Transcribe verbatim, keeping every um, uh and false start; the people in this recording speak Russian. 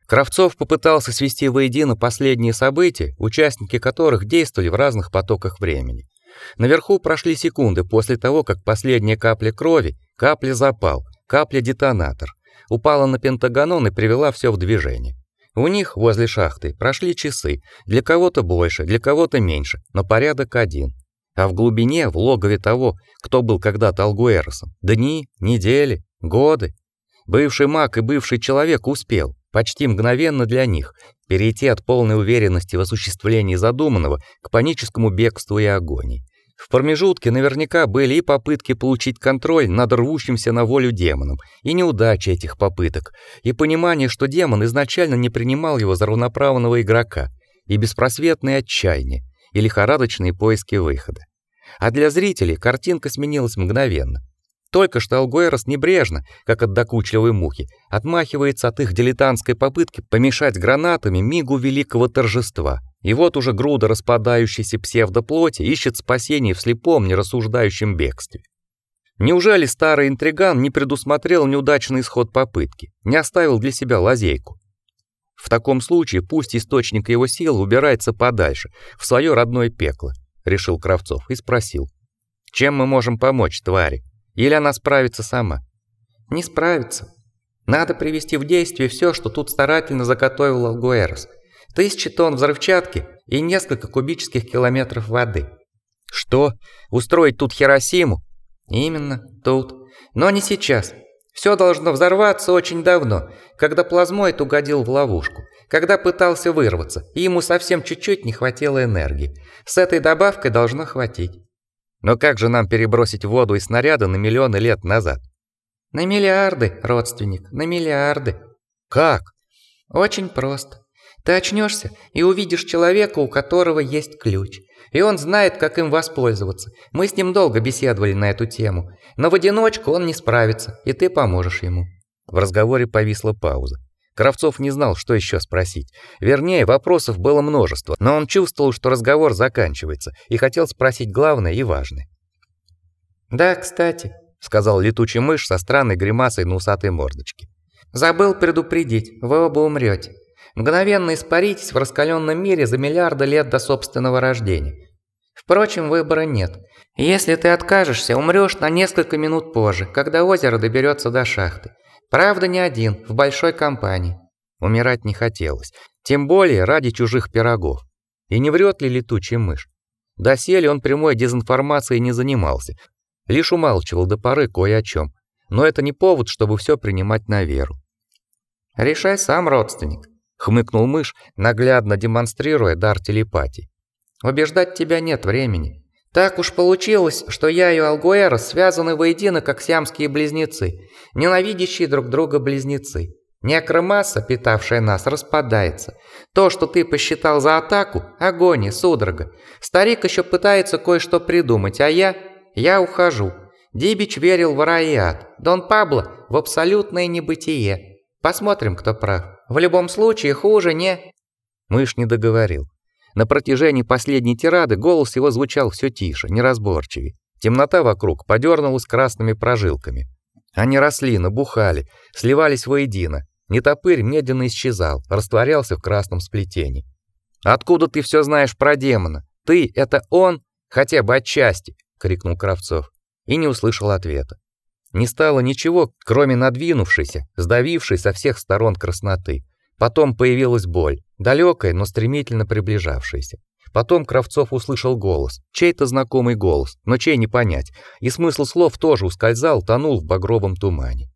Кравцов попытался свести воедино последние события, участники которых действовали в разных потоках времени. Наверху прошли секунды после того, как последняя капля крови, капля запал, капля детонатор, упала на пентагонон и привела все в движение. У них возле шахты прошли часы, для кого-то больше, для кого-то меньше, но порядок один. А в глубине, в логове того, кто был когда-то Alguerosом, дни, недели, годы. Бывший маг и бывший человек успел, почти мгновенно для них, перейти от полной уверенности в осуществлении задуманного к паническому бегству и агонии. В промежутке наверняка были и попытки получить контроль над рвущимся на волю демоном, и неудачи этих попыток, и понимание, что демон изначально не принимал его за равноправного игрока, и беспросветное отчаяние, и лихорадочные поиски выхода. А для зрителей картинка сменилась мгновенно. Только что Algueros небрежно, как от докучливой мухи, отмахивается от их дилетантской попытки помешать гранатами мигу великого торжества. И вот уже груда распадающейся псевдоплоти ищет спасение в слепом, нерассуждающем бегстве. Неужели старый интриган не предусмотрел неудачный исход попытки, не оставил для себя лазейку? В таком случае пусть источник его сил убирается подальше, в свое родное пекло, решил Кравцов и спросил: чем мы можем помочь твари? Или она справится сама? Не справится. Надо привести в действие все, что тут старательно заготовил Algueros. Тысячи тонн взрывчатки и несколько кубических километров воды. Что? Устроить тут Хиросиму? Именно, тут. Но не сейчас. Все должно взорваться очень давно, когда плазмоид угодил в ловушку, когда пытался вырваться, и ему совсем чуть-чуть не хватило энергии. С этой добавкой должно хватить. Но как же нам перебросить воду и снаряды на миллионы лет назад? На миллиарды, родственник, на миллиарды. Как? Очень просто. Ты очнешься и увидишь человека, у которого есть ключ. И он знает, как им воспользоваться. Мы с ним долго беседовали на эту тему. Но в одиночку он не справится, и ты поможешь ему. В разговоре повисла пауза. Кравцов не знал, что еще спросить. Вернее, вопросов было множество, но он чувствовал, что разговор заканчивается, и хотел спросить главное и важное. «Да, кстати», — сказал летучий мышь со странной гримасой на усатой мордочке. «Забыл предупредить, вы оба умрете. Мгновенно испаритесь в раскаленном мире за миллиарды лет до собственного рождения. Впрочем, выбора нет. Если ты откажешься, умрешь на несколько минут позже, когда озеро доберется до шахты. Правда, не один, в большой компании». Умирать не хотелось, тем более ради чужих пирогов. И не врет ли летучий мышь? Доселе он прямой дезинформацией не занимался, лишь умалчивал до поры кое о чем. Но это не повод, чтобы все принимать на веру. «Решай сам, родственник», — хмыкнул мышь, наглядно демонстрируя дар телепатии. «Убеждать тебя нет времени. Так уж получилось, что я и Algueros связаны воедино, как сиамские близнецы, ненавидящие друг друга близнецы. Некромасса, питавшая нас, распадается. То, что ты посчитал за атаку – агония, судорога. Старик еще пытается кое-что придумать, а я… я ухожу. Дибич верил в рай и ад, Дон Пабло – в абсолютное небытие. Посмотрим, кто прав. В любом случае, хуже не…» Мышь не договорил. На протяжении последней тирады голос его звучал все тише, неразборчивее. Темнота вокруг подернулась красными прожилками. Они росли, набухали, сливались воедино. Нетопырь медленно исчезал, растворялся в красном сплетении. «Откуда ты все знаешь про демона? Ты — это он? Хотя бы отчасти!» — крикнул Кравцов. И не услышал ответа. Не стало ничего, кроме надвинувшейся, сдавившей со всех сторон красноты. Потом появилась боль, далекая, но стремительно приближавшаяся. Потом Кравцов услышал голос, чей-то знакомый голос, но чей не понять, и смысл слов тоже ускользал, тонул в багровом тумане.